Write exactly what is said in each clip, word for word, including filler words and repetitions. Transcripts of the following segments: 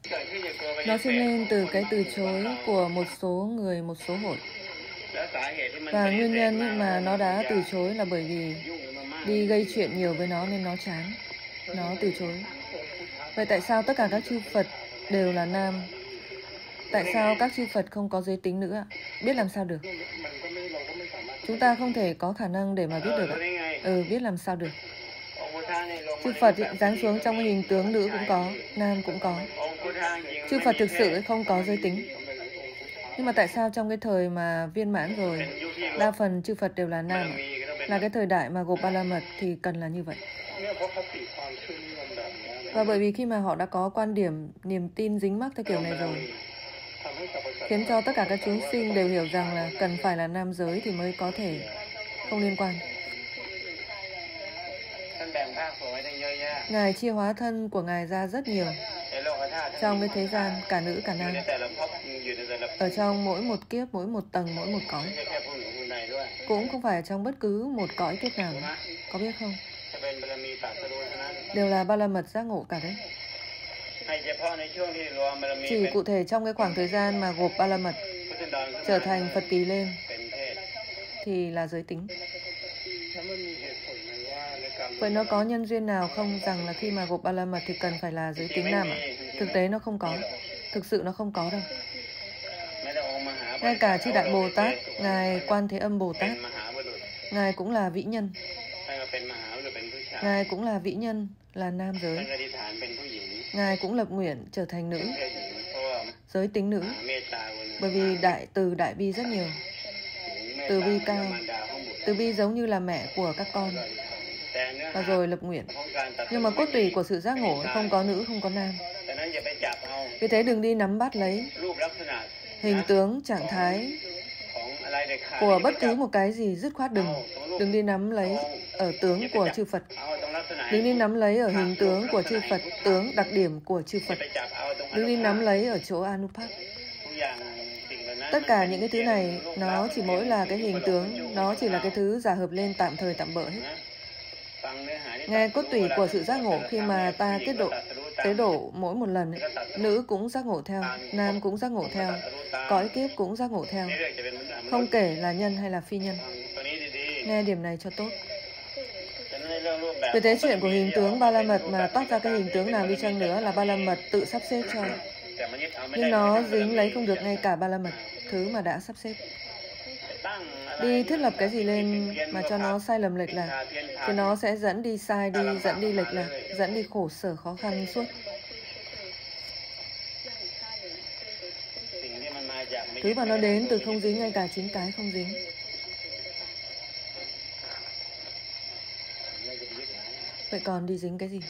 Nó sinh lên từ cái từ chối của một số người, một số hội. Và nguyên nhân mà nó đã từ chối là bởi vì đi gây chuyện nhiều với nó nên nó chán. Nó từ chối. Vậy tại sao tất cả các chư Phật đều là nam? Tại sao các chư Phật không có giới tính nữa? Biết làm sao được? Chúng ta không thể có khả năng để mà biết được ạ. Ừ, biết làm sao được. Chư Phật giáng xuống trong hình tướng nữ cũng có, nam cũng có. Chư Phật thực sự không có giới tính. Nhưng mà tại sao trong cái thời mà viên mãn rồi, đa phần chư Phật đều là nam ạ? Là cái thời đại mà Gopala Mật thì cần là như vậy. Và bởi vì khi mà họ đã có quan điểm, niềm tin dính mắc theo kiểu này rồi, khiến cho tất cả các chúng sinh đều hiểu rằng là cần phải là nam giới thì mới có thể không liên quan. Ngài chia hóa thân của Ngài ra rất nhiều. Trong cái thế gian, cả nữ cả nam. Ở trong mỗi một kiếp, mỗi một tầng, mỗi một cõi. Cũng không phải trong bất cứ một cõi kiếp nào. Có biết không? Đều là ba la mật giác ngộ cả đấy. Chỉ cụ thể trong cái khoảng thời gian mà gộp ba la mật trở thành Phật kỳ lên thì là giới tính. Vậy nó có nhân duyên nào không rằng là khi mà gộp ba la mật thì cần phải là giới tính nam ạ? Thực tế nó không có. Thực sự nó không có đâu. Ngay cả chư Đại Bồ Tát, Ngài Quan Thế Âm Bồ Tát, Ngài cũng là vĩ nhân. Ngài cũng là vĩ nhân, là nam giới. Ngài cũng lập nguyện trở thành nữ, giới tính nữ. Bởi vì đại từ đại bi rất nhiều. Từ bi cao. Từ bi giống như là mẹ của các con. Và rồi lập nguyện. Nhưng mà cốt tủy của sự giác ngộ không có nữ, không có nam. Vì thế đừng đi nắm bắt lấy hình tướng, trạng thái của bất cứ một cái gì, dứt khoát đừng. Đừng đi nắm lấy ở tướng của chư Phật. Đừng đi nắm lấy ở hình tướng của chư Phật, tướng, đặc điểm của chư Phật. Đừng đi nắm lấy ở chỗ Anupat. Tất cả những cái thứ này, nó chỉ mỗi là cái hình tướng, nó chỉ là cái thứ giả hợp lên tạm thời tạm bỡ hết. Nghe cốt tủy của sự giác ngộ khi mà ta kết độ, tế độ mỗi một lần, ấy, nữ cũng giác ngộ theo, nam cũng giác ngộ theo, cõi kiếp cũng giác ngộ theo, không kể là nhân hay là phi nhân. Nghe điểm này cho tốt. Vì thế chuyện của hình tướng ba la mật mà toát ra cái hình tướng nào đi chăng nữa là ba la mật tự sắp xếp cho. Nhưng nó dính lấy không được ngay cả ba la mật, thứ mà đã sắp xếp. Đi thiết lập cái gì lên mà cho nó sai lầm lệch lạc thì nó sẽ dẫn đi sai đi, dẫn đi lệch lạc, dẫn đi khổ sở khó khăn suốt. Thứ mà nó đến từ không dính, ngay cả chính cái không dính. Vậy còn đi dính cái gì?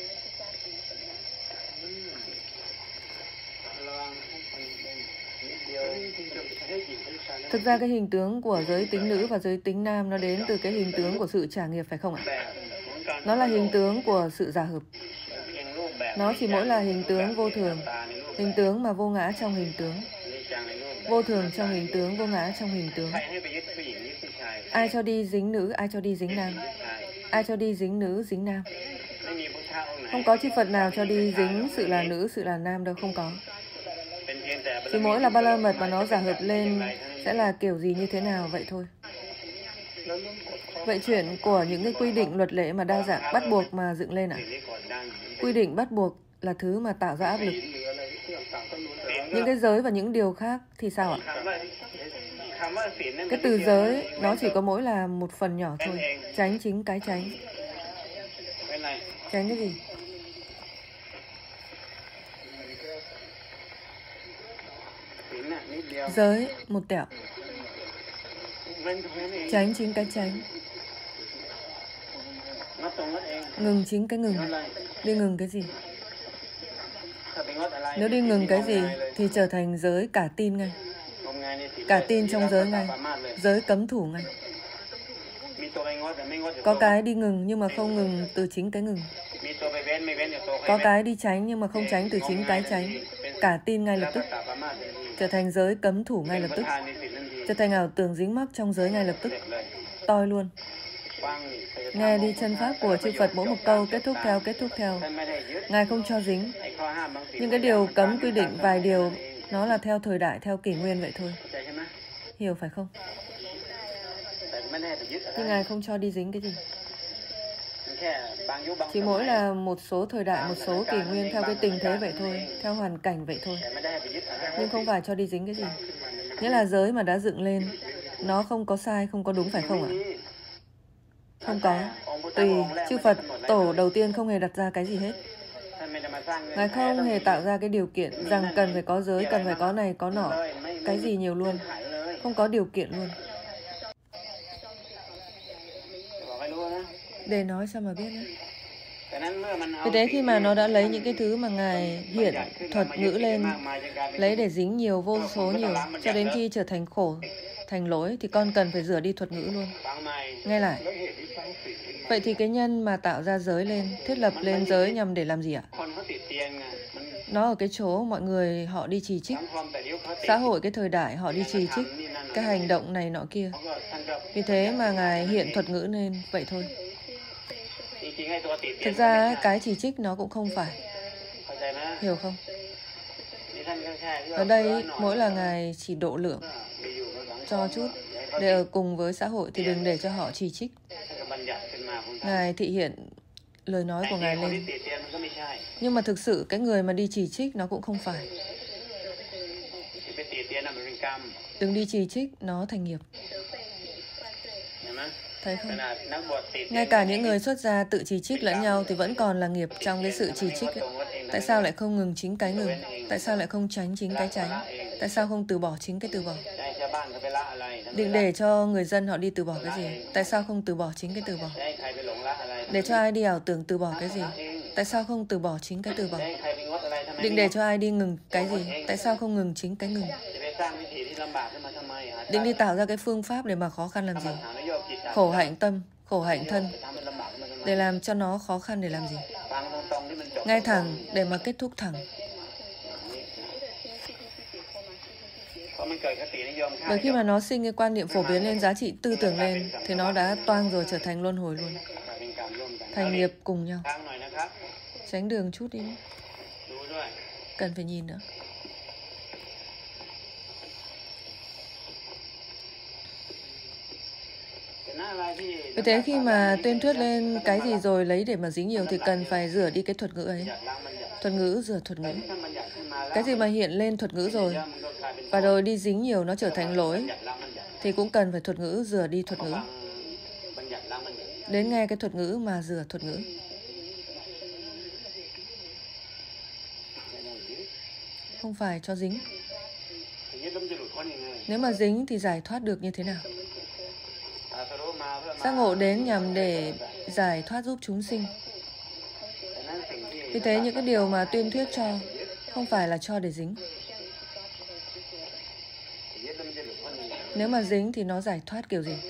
Thực ra cái hình tướng của giới tính nữ và giới tính nam nó đến từ cái hình tướng của sự trả nghiệp, phải không ạ? Nó là hình tướng của sự giả hợp. Nó chỉ mỗi là hình tướng vô thường, hình tướng mà vô ngã trong hình tướng. Vô thường trong hình tướng, vô ngã trong hình tướng. Ai cho đi dính nữ, ai cho đi dính nam? Ai cho đi dính nữ, dính nam? Không có chư Phật nào cho đi dính sự là nữ, sự là nam đâu, không có. Chỉ mỗi là ba la mật mà nó giả hợp lên sẽ là kiểu gì như thế nào vậy thôi. Vậy chuyện của những cái quy định luật lệ mà đa dạng bắt buộc mà dựng lên ạ? À? Quy định bắt buộc là thứ mà tạo ra áp lực. Những cái giới và những điều khác thì sao ạ? Cái từ giới nó chỉ có mỗi là một phần nhỏ thôi. Tránh chính cái tránh. Tránh cái gì? Giới một tẹo. Tránh chính cái tránh. Ngừng chính cái ngừng. Đi ngừng cái gì? Nếu đi ngừng cái gì thì trở thành giới cả tin ngay. Cả tin trong giới ngay. Giới cấm thủ ngay. Có cái đi ngừng nhưng mà không ngừng từ chính cái ngừng. Có cái đi tránh nhưng mà không tránh từ chính cái tránh. Cả tin ngay lập tức. Trở thành giới cấm thủ ngay lập tức. Trở thành ảo tưởng dính mắc trong giới ngay lập tức. Toi luôn. Nghe đi chân pháp của chư Phật mỗi một câu kết thúc theo kết thúc theo. Ngài không cho dính. Nhưng cái điều cấm quy định vài điều nó là theo thời đại, theo kỷ nguyên vậy thôi. Hiểu phải không? Nhưng Ngài không cho đi dính cái gì. Chỉ mỗi là một số thời đại, một số kỷ nguyên theo cái tình thế vậy thôi, theo hoàn cảnh vậy thôi. Nhưng không phải cho đi dính cái gì. Nghĩa là giới mà đã dựng lên, nó không có sai, không có đúng phải không ạ? Không có. Tùy, chư Phật, tổ đầu tiên không hề đặt ra cái gì hết. Ngài không hề tạo ra cái điều kiện rằng cần phải có giới, cần phải có này, có nọ, cái gì nhiều luôn. Không có điều kiện luôn. Để nói sao mà biết nữa. Vì thế khi mà nó đã lấy những cái thứ mà Ngài hiện thuật ngữ lên, lấy để dính nhiều, vô số nhiều, cho đến khi trở thành khổ, thành lỗi, thì con cần phải rửa đi thuật ngữ luôn. Nghe lại. Vậy thì cái nhân mà tạo ra giới lên, thiết lập lên giới nhằm để làm gì ạ? Nó ở cái chỗ mọi người họ đi chỉ trích. Xã hội cái thời đại họ đi chỉ trích cái hành động này nọ kia. Vì thế mà Ngài hiện thuật ngữ lên vậy thôi. Thực ra cái chỉ trích nó cũng không phải. Hiểu không? Ở đây mỗi là Ngài chỉ độ lượng cho chút để ở cùng với xã hội thì đừng để cho họ chỉ trích. Ngài thị hiện lời nói của Ngài lên. Nhưng mà thực sự cái người mà đi chỉ trích nó cũng không phải. Đừng đi chỉ trích, nó thành nghiệp. Thấy không? Ngay cả những người xuất gia tự chỉ trích lẫn nhau thì vẫn còn là nghiệp trong cái sự chỉ trích ấy. Tại sao lại không ngừng chính cái ngừng? Tại sao lại không tránh chính cái tránh? Tại sao không từ bỏ chính cái từ bỏ? Định để cho người dân họ đi từ bỏ cái gì? Tại sao không từ bỏ chính cái từ bỏ? Để cho ai đi ảo tưởng từ bỏ cái gì? Tại sao không từ bỏ chính cái từ bỏ? Định để cho ai đi ngừng cái gì? Tại sao không ngừng chính cái ngừng? Định đi tạo ra cái phương pháp để mà khó khăn làm gì? Khổ hạnh tâm, khổ hạnh thân. Để làm cho nó khó khăn để làm gì? Ngay thẳng để mà kết thúc thẳng. Bởi khi mà nó sinh cái quan niệm phổ biến lên, giá trị tư tưởng lên, thì nó đã toang rồi, trở thành luân hồi luôn. Thành nghiệp cùng nhau. Tránh đường chút đi. Cần phải nhìn nữa. Vì thế khi mà tuyên thuyết lên cái gì rồi lấy để mà dính nhiều thì cần phải rửa đi cái thuật ngữ ấy. Thuật ngữ rửa thuật ngữ. Cái gì mà hiện lên thuật ngữ rồi và rồi đi dính nhiều nó trở thành lỗi thì cũng cần phải thuật ngữ rửa đi thuật ngữ. Đến nghe cái thuật ngữ mà rửa thuật ngữ. Không phải cho dính. Nếu mà dính thì giải thoát được như thế nào? Giác ngộ đến nhằm để giải thoát giúp chúng sinh. Vì thế những cái điều mà tuyên thuyết cho không phải là cho để dính. Nếu mà dính thì nó giải thoát kiểu gì?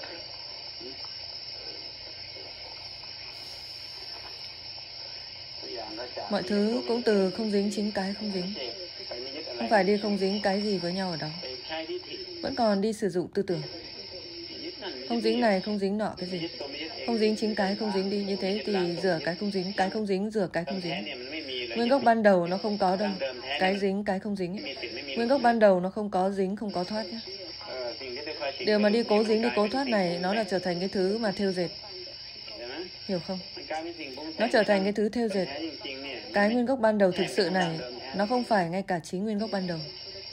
Mọi thứ cũng từ không dính chính cái không dính. Không phải đi không dính cái gì với nhau ở đó. Vẫn còn đi sử dụng tư tưởng. Không dính này, không dính nọ cái gì. Không dính chính cái, không dính đi. Như thế thì rửa cái không dính, cái không dính, rửa cái không dính. Nguyên gốc ban đầu nó không có đâu. Cái dính, cái không dính. Nguyên gốc ban đầu nó không có dính, không có thoát nhé. Điều mà đi cố dính, đi cố thoát này, nó là trở thành cái thứ mà thêu dệt. Hiểu không? Nó trở thành cái thứ thêu dệt. Cái nguyên gốc ban đầu thực sự này, nó không phải ngay cả chính nguyên gốc ban đầu.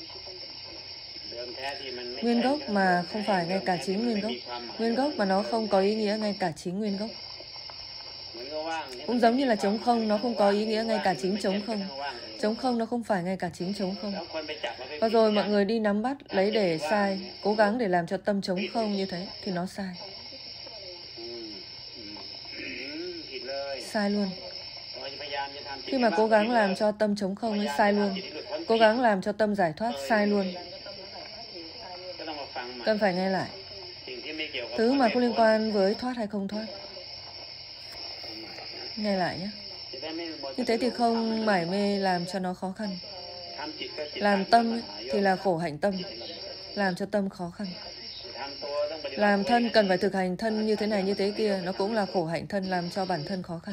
Nguyên gốc mà không phải ngay cả chính nguyên gốc. Nguyên gốc mà nó không có ý nghĩa ngay cả chính nguyên gốc. Cũng giống như là trống không, nó không có ý nghĩa ngay cả chính trống không. Trống không nó không phải ngay cả chính trống không. Và rồi mọi người đi nắm bắt, lấy để sai, cố gắng để làm cho tâm trống không như thế, thì nó sai. Sai luôn. Khi mà cố gắng làm cho tâm trống không ấy, sai luôn. Cố gắng làm cho tâm giải thoát, sai luôn. Cần phải nghe lại. Thứ mà không liên quan với thoát hay không thoát. Nghe lại nhé. Như thế thì không mải mê làm cho nó khó khăn. Làm tâm ấy, thì là khổ hạnh tâm. Làm cho tâm khó khăn. Làm thân cần phải thực hành thân như thế này như thế kia, nó cũng là khổ hạnh thân, làm cho bản thân khó khăn.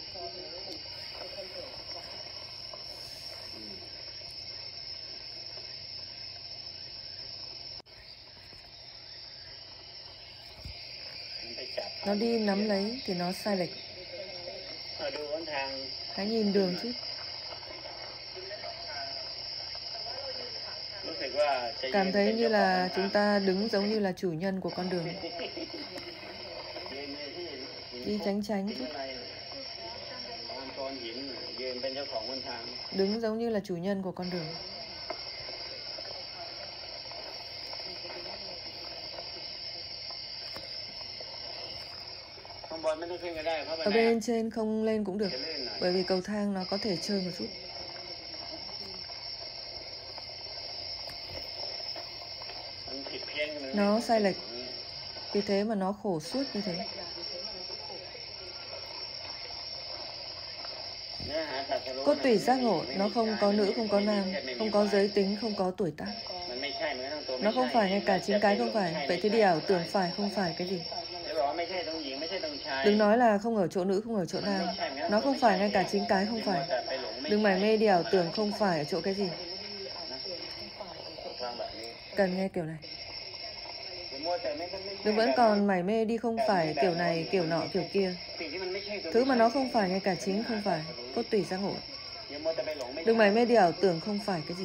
Nó đi nắm lấy thì nó sai lệch. Hãy nhìn đường chút. Cảm thấy như là chúng ta đứng giống như là chủ nhân của con đường. Đi tránh tránh chút. Đứng giống như là chủ nhân của con đường. Ở bên trên không lên cũng được, bởi vì cầu thang nó có thể trơn một chút. Nó sai lệch, vì thế mà nó khổ suốt như thế. Cốt tủy giác ngộ, nó không có nữ, không có nam, không có giới tính, không có tuổi tác. Nó không phải, ngay cả chính cái không phải. Vậy thì đi ảo tưởng phải, không phải cái gì? Đừng nói là không ở chỗ nữ, không ở chỗ nam. Nó không phải, ngay cả chính cái không phải. Đừng mải mê đi ảo tưởng không phải ở chỗ cái gì. Cần nghe kiểu này. Đừng vẫn còn mải mê đi không phải kiểu này, kiểu nọ, kiểu kia. Thứ mà nó không phải, ngay cả chính không phải. Cốt tủy giác ngộ. Đừng mải mê đi ảo tưởng không phải cái gì.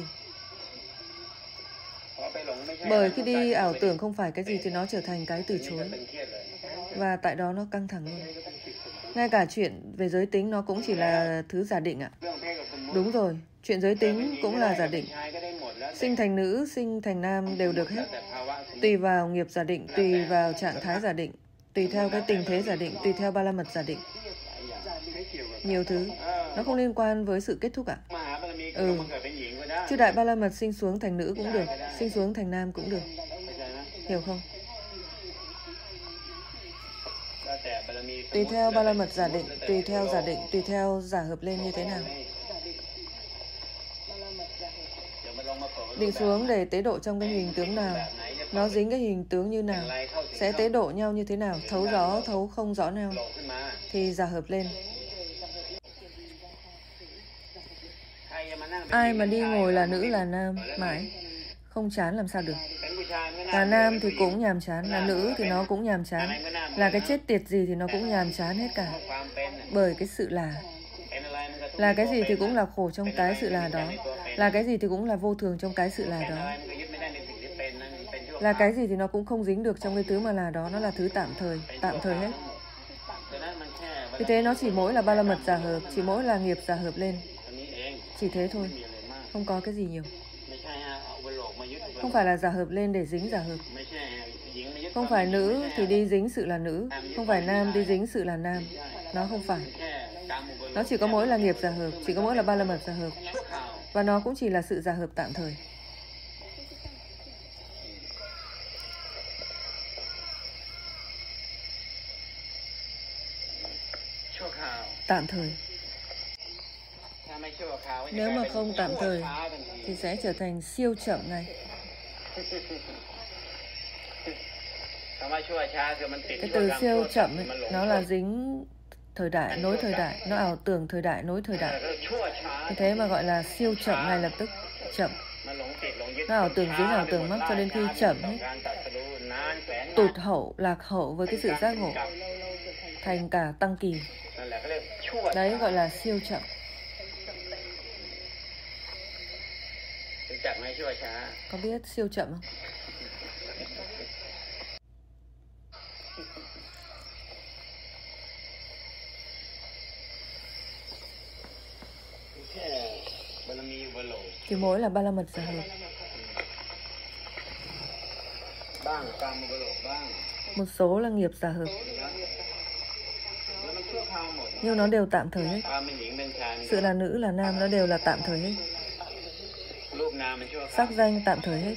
Bởi khi đi ảo tưởng không phải cái gì thì nó trở thành cái từ chối. Và tại đó nó căng thẳng luôn. Ngay cả chuyện về giới tính nó cũng chỉ là thứ giả định ạ. Đúng rồi, chuyện giới tính cũng là giả định. Sinh thành nữ, sinh thành nam đều được hết. Tùy vào nghiệp giả định, tùy vào trạng thái giả định, tùy theo cái tình thế giả định, tùy theo ba la mật giả định. Nhiều thứ. Nó không liên quan với sự kết thúc ạ. Ừ. Chư đại ba la mật sinh xuống thành nữ cũng được, sinh xuống thành nam cũng được. Hiểu không? Tùy theo ba la mật giả định, tùy theo giả định, tùy theo giả hợp lên như thế nào. Định xuống để tế độ trong cái hình tướng nào, nó dính cái hình tướng như nào, sẽ tế độ nhau như thế nào, thấu rõ, thấu không rõ nào, thì giả hợp lên. Ai mà đi ngồi là nữ là nam mãi, không chán làm sao được. Là nam thì cũng nhàm chán, là nữ thì nó cũng nhàm chán, là cái chết tiệt gì thì nó cũng nhàm chán hết cả. Bởi cái sự là. Là cái gì thì cũng là khổ trong cái sự là đó. Là cái gì thì cũng là vô thường trong cái sự là đó. Là cái gì thì nó cũng không dính được trong cái thứ mà là đó. Nó là thứ tạm thời, tạm thời hết. Vì thế nó chỉ mỗi là ba la mật giả hợp, chỉ mỗi là nghiệp giả hợp lên. Chỉ thế thôi, không có cái gì nhiều. Không phải là giả hợp lên để dính giả hợp. Không phải nữ thì đi dính sự là nữ, không phải nam đi dính sự là nam. Nó không phải. Nó chỉ có mỗi là nghiệp giả hợp, chỉ có mỗi là ba la mật giả hợp. Và nó cũng chỉ là sự giả hợp tạm thời. Tạm thời. Nếu mà không tạm thời thì sẽ trở thành siêu chậm ngay. Cái từ siêu chậm ấy, nó là dính thời đại, nối thời đại, nó ảo tưởng thời đại, nối thời đại. Như thế mà gọi là siêu chậm ngay lập tức, chậm. Nó ảo tưởng dính ảo tưởng mắc cho đến khi chậm hết. Tụt hậu, lạc hậu với cái sự giác ngộ, thành cả tăng kỳ. Đấy gọi là siêu chậm. Có biết siêu chậm không? Chỉ mỗi là ba la mật giả hợp. Một số là nghiệp giả hợp. Nhưng nó đều tạm thời hết. Sự là nữ là nam nó đều là tạm thời hết. Sắc danh tạm thời hết.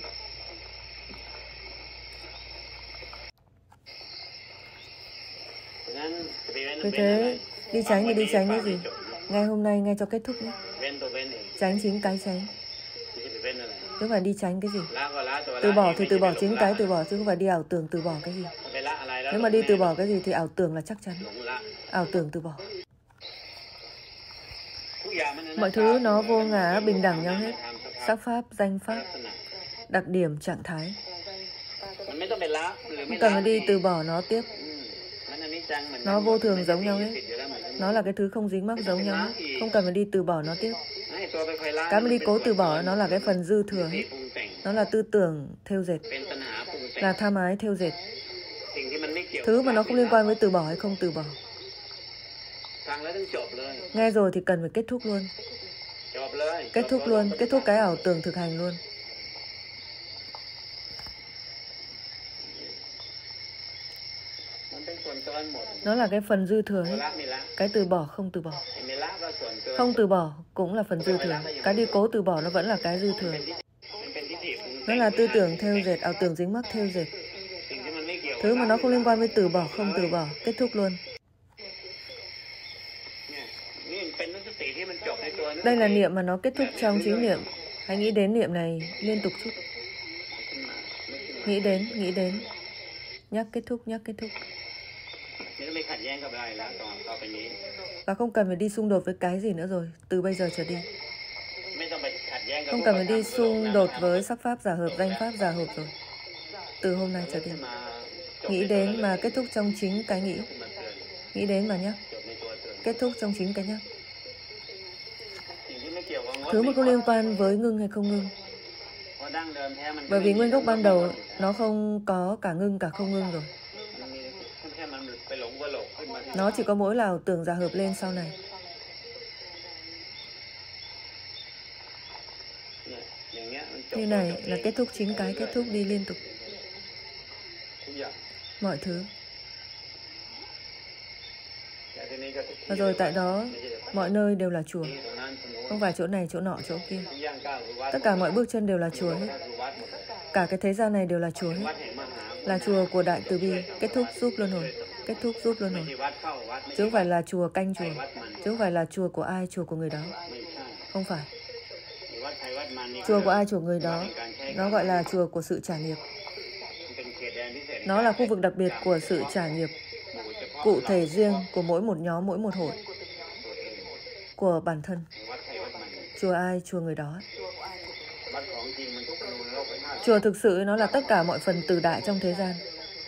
Vì thế đi tránh thì đi tránh cái gì? Ngay hôm nay, ngay cho kết thúc nhé. Tránh chính cái tránh. không phải đi tránh cái gì. Từ bỏ thì từ bỏ chính cái từ bỏ, chứ không phải đi ảo tưởng từ bỏ cái gì. Nếu mà đi từ bỏ cái gì thì ảo tưởng là chắc chắn. Ảo tưởng từ bỏ. Mọi thứ nó vô ngã, bình đẳng nhau hết. Sắc pháp, danh pháp, đặc điểm, trạng thái. Không cần phải đi từ bỏ nó tiếp. Nó vô thường giống nhau hết. Nó là cái thứ không dính mắc giống nhau hết. Không cần phải đi từ bỏ nó tiếp. Cái mà đi cố từ bỏ nó là cái phần dư thừa hết. Nó là tư tưởng thêu dệt, là tham ái thêu dệt. Thứ mà nó không liên quan với từ bỏ hay không từ bỏ. Nghe rồi thì cần phải kết thúc luôn. Kết thúc luôn, kết thúc cái ảo tưởng thực hành luôn. Nó là cái phần dư thừa hết. Cái từ bỏ không từ bỏ. Không từ bỏ cũng là phần dư thừa. Cái đi cố từ bỏ nó vẫn là cái dư thừa. Nó là tư tưởng thêu dệt, ảo tưởng dính mắc thêu dệt. Thứ mà nó không liên quan với từ bỏ, không từ bỏ, kết thúc luôn. Đây là niệm mà nó kết thúc trong chính niệm. Hãy nghĩ đến niệm này liên tục chút. Nghĩ đến, nghĩ đến. Nhắc kết thúc, nhắc kết thúc. Và không cần phải đi xung đột với cái gì nữa rồi, từ bây giờ trở đi. Không cần phải đi xung đột với sắc pháp giả hợp, danh pháp giả hợp rồi. Từ hôm nay trở đi. Nghĩ đến mà kết thúc trong chính cái nghĩ. Nghĩ đến mà nhắc. Kết thúc trong chính cái nhắc. Thứ mà có liên quan với ngưng hay không ngưng. Bởi vì nguyên gốc ban đầu nó không có cả ngưng cả không ngưng rồi. Nó chỉ có mỗi là ảo tưởng giả hợp lên sau này. Như này là kết thúc chính cái, kết thúc đi liên tục. Mọi thứ. Và rồi tại đó, mọi nơi đều là chùa. Không phải chỗ này, chỗ nọ, chỗ kia. Tất cả mọi bước chân đều là chùa hết. Cả cái thế gian này đều là chùa hết. Là chùa của Đại Từ Bi, kết thúc giúp luân hồi. Kết thúc giúp luân hồi. Chứ không phải là chùa canh chùa. Chứ không phải là chùa của ai, chùa của người đó. Không phải. Chùa của ai, chùa người đó. Nó gọi là chùa của sự trả nghiệp. Nó là khu vực đặc biệt của sự trả nghiệp. Cụ thể riêng của mỗi một nhóm, mỗi một hội. Của bản thân. Chùa ai, chùa người đó. Chùa thực sự nó là tất cả mọi phần từ đại trong thế gian.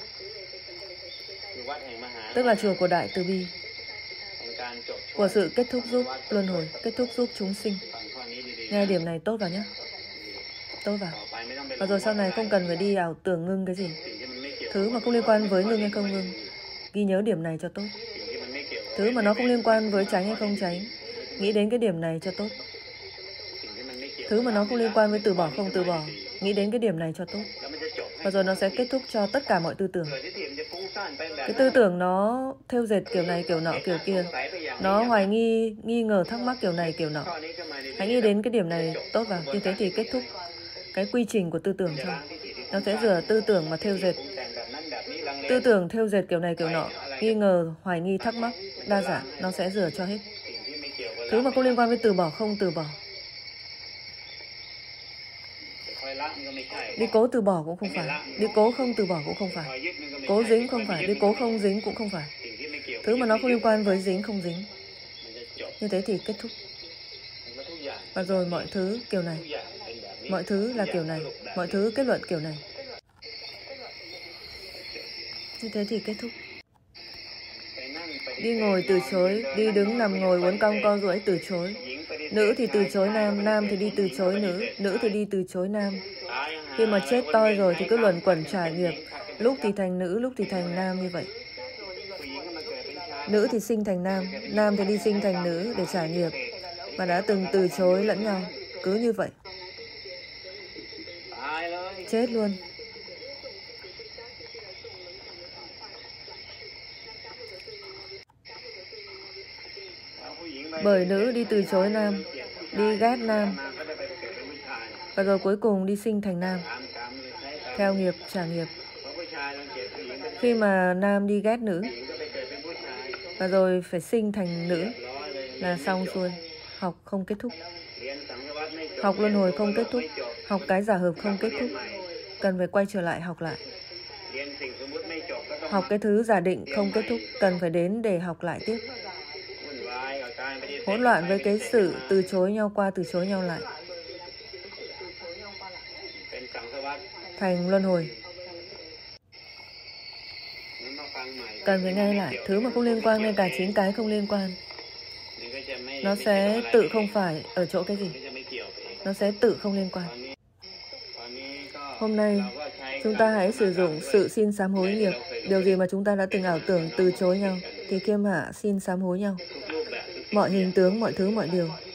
Tức là chùa của Đại Từ Bi. Của sự kết thúc giúp luân hồi, kết thúc giúp chúng sinh. Nghe điểm này tốt vào nhé. Tốt vào. Và rồi sau này không cần phải đi ảo tưởng ngưng cái gì. Thứ mà không liên quan với ngưng hay không ngưng. Ghi nhớ điểm này cho tốt. Thứ mà nó không liên quan với tránh hay không tránh. Nghĩ đến cái điểm này cho tốt. Thứ mà nó không liên quan với từ bỏ không từ bỏ. Nghĩ đến cái điểm này cho tốt. Và rồi nó sẽ kết thúc cho tất cả mọi tư tưởng. Cái tư tưởng nó thêu dệt kiểu này, kiểu nọ, kiểu kia. Nó hoài nghi, nghi ngờ, thắc mắc kiểu này, kiểu nọ. Hãy nghĩ đến cái điểm này tốt vào. Như thế thì kết thúc cái quy trình của tư tưởng thôi. Nó sẽ rửa tư tưởng mà thêu dệt. Tư tưởng thêu dệt kiểu này, kiểu nọ. Nghi ngờ, hoài nghi, thắc mắc, đa dạng. Nó sẽ rửa cho hết. Thứ mà không liên quan với từ bỏ, không từ bỏ. Đi cố từ bỏ cũng không phải. Đi cố không từ bỏ cũng không phải. Cố dính không phải. Đi cố không dính cũng không phải. Thứ mà nó không liên quan với dính không dính. Như thế thì kết thúc. Và rồi mọi thứ kiểu này. Mọi thứ là kiểu này. Mọi thứ kết luận kiểu này. Như thế thì kết thúc. Đi ngồi từ chối. Đi đứng nằm ngồi uốn cong co duỗi từ chối. Nữ thì từ chối nam. Nam thì đi từ chối nữ. Nữ thì đi từ chối nam. Khi mà chết toi rồi thì cứ luẩn quẩn trải nghiệp. Lúc thì thành nữ, lúc thì thành nam như vậy. Nữ thì sinh thành nam. Nam thì đi sinh thành nữ để trải nghiệp. Mà đã từng từ chối lẫn nhau. Cứ như vậy. Chết luôn. Bởi nữ đi từ chối nam, đi ghét nam, và rồi cuối cùng đi sinh thành nam, theo nghiệp, trả nghiệp. Khi mà nam đi ghét nữ, và rồi phải sinh thành nữ, là xong xuôi. Học không kết thúc. Học luân hồi không kết thúc. Học cái giả hợp không kết thúc, cần phải quay trở lại học lại. Học cái thứ giả định không kết thúc, cần phải đến để học lại tiếp. Hỗn loạn với cái sự từ chối nhau qua từ chối nhau lại, thành luân hồi. Cần phải nghe lại thứ mà không liên quan, ngay cả chính cái không liên quan. Nó sẽ tự không phải ở chỗ cái gì. Nó sẽ tự không liên quan. Hôm nay, chúng ta hãy sử dụng sự xin sám hối nghiệp. Điều gì mà chúng ta đã từng ảo tưởng từ chối nhau, thì Kiêm Hạ xin sám hối nhau. Mọi hình tướng, mọi thứ, mọi điều.